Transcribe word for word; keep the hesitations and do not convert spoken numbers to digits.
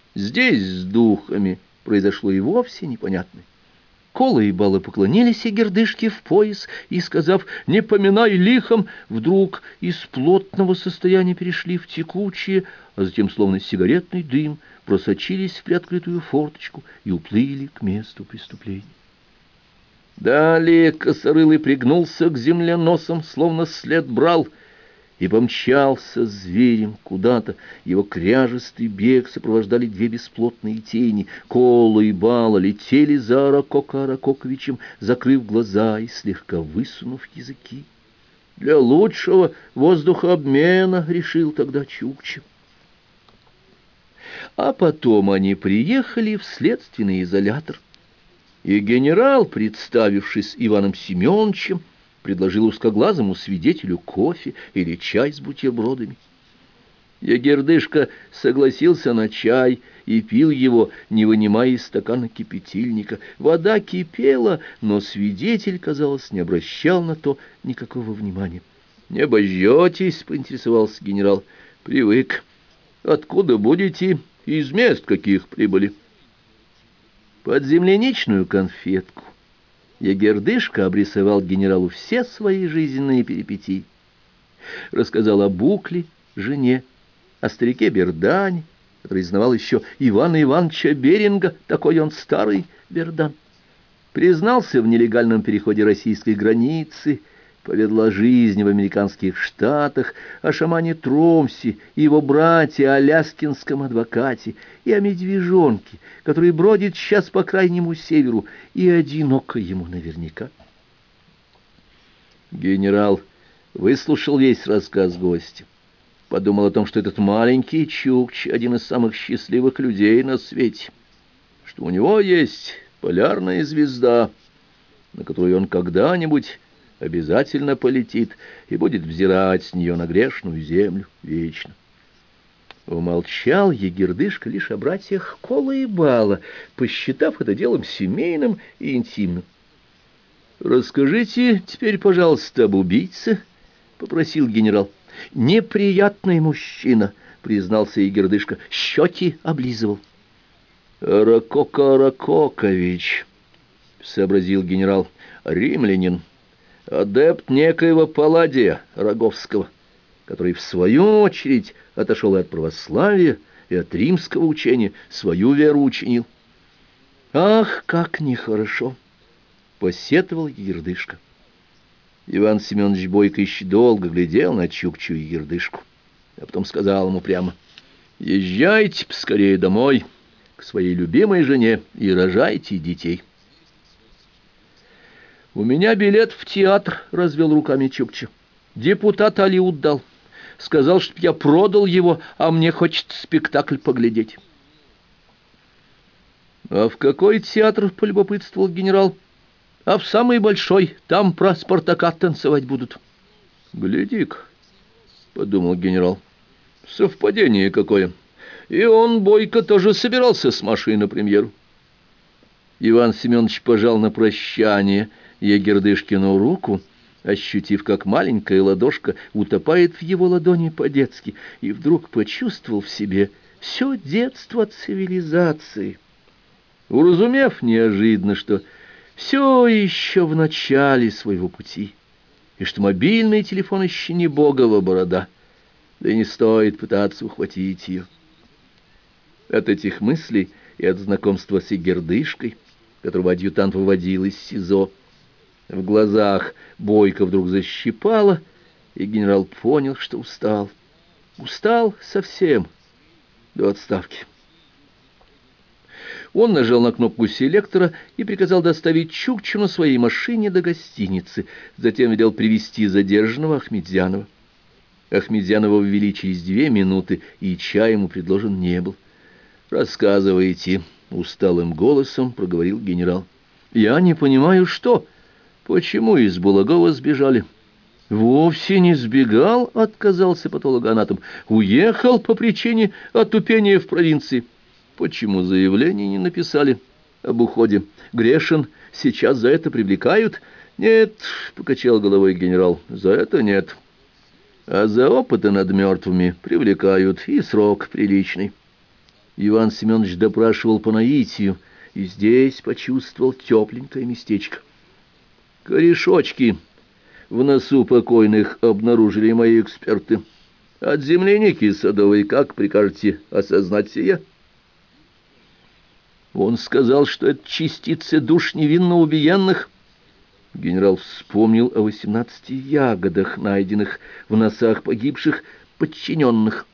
Здесь с духами произошло и вовсе непонятное. Кола и Бала поклонились Игердышке в пояс и, сказав «не поминай лихом», вдруг из плотного состояния перешли в текучее, а затем, словно сигаретный дым, просочились в приоткрытую форточку и уплыли к месту преступления. Далее Косорылый пригнулся к земле носом, словно след брал, и помчался зверем куда-то. Его кряжестый бег сопровождали две бесплотные тени. Кола и Бала летели за Аракоко Аракоковичем, закрыв глаза и слегка высунув языки. Для лучшего воздухообмена, решил тогда Чукча. А потом они приехали в следственный изолятор, и генерал, представившись Иваном Семеновичем, предложил узкоглазому свидетелю кофе или чай с бутербродами. Егердышка согласился на чай и пил его, не вынимая из стакана кипятильника. Вода кипела, но свидетель, казалось, не обращал на то никакого внимания. «Не обожжетесь?» — поинтересовался генерал. «Привык. Откуда будете? Из мест каких прибыли?» Под земляничную конфетку Егердышка обрисовал генералу все свои жизненные перипетии. Рассказал о Букле, жене, о старике Бердане, который знавал еще Ивана Ивановича Беринга, такой он старый Бердан. Признался в нелегальном переходе российской границы, поведал о жизни в американских штатах, о шамане Тромсе и его брате, аляскинском адвокате, и о медвежонке, который бродит сейчас по крайнему северу, и одиноко ему наверняка. Генерал выслушал весь рассказ гостя, подумал о том, что этот маленький Чукч — один из самых счастливых людей на свете, что у него есть полярная звезда, на которую он когда-нибудь обязательно полетит и будет взирать с нее на грешную землю вечно. Умолчал Егердышка лишь о братьях Кола и Бала, посчитав это делом семейным и интимным. «Расскажите теперь, пожалуйста, об убийце», — попросил генерал. «Неприятный мужчина», — признался Егердышка, — щеки облизывал. «Аракоко Аракокович», — сообразил генерал, — «римлянин, адепт некоего Палладия Роговского, который, в свою очередь, отошел и от православия, и от римского учения, свою веру учинил». «Ах, как нехорошо!» — посетовал Егердышка. Иван Семенович Бойко еще долго глядел на Чукчу и Егердышку, а потом сказал ему прямо: «Езжайте поскорее домой, к своей любимой жене, и рожайте детей». «У меня билет в театр», — развел руками Чукча. «Депутат Алиут дал. Сказал, чтоб я продал его, а мне хочется спектакль поглядеть». «А в какой театр?» — полюбопытствовал генерал. «А в самый большой. Там про Спартака танцевать будут». «Гляди-ка», — подумал генерал, — «совпадение какое. И он, Бойко, тоже собирался с Машей на премьеру». Иван Семенович пожал на прощание Егердышкину руку, ощутив, как маленькая ладошка утопает в его ладони по-детски, и вдруг почувствовал в себе все детство цивилизации, уразумев неожиданно, что все еще в начале своего пути, и что мобильный телефон еще не богова борода, да и не стоит пытаться ухватить ее. От этих мыслей и от знакомства с Егердышкой, которого адъютант выводил из СИЗО, в глазах Бойко вдруг защипало, и генерал понял, что устал. Устал совсем до отставки. Он нажал на кнопку селектора и приказал доставить Чукчу на своей машине до гостиницы, затем велел привезти задержанного Ахмедзянова. Ахмедзянова ввели через две минуты, и чай ему предложен не был. «Рассказывайте», — усталым голосом проговорил генерал. «Я не понимаю, что... Почему из Булагова сбежали?» «Вовсе не сбегал», — отказался патологоанатом. «Уехал по причине отупения в провинции». «Почему заявление не написали об уходе? Грешен, сейчас за это привлекают?» «Нет», — покачал головой генерал, — «за это нет. А за опыты над мертвыми привлекают, и срок приличный». Иван Семенович допрашивал по наитию, и здесь почувствовал тепленькое местечко. Корешочки в носу покойных обнаружили мои эксперты. От земляники садовой, как прикажете осознать сие? Он сказал, что это частицы душ невинно убиенных. Генерал вспомнил о восемнадцати ягодах, найденных в носах погибших подчиненных.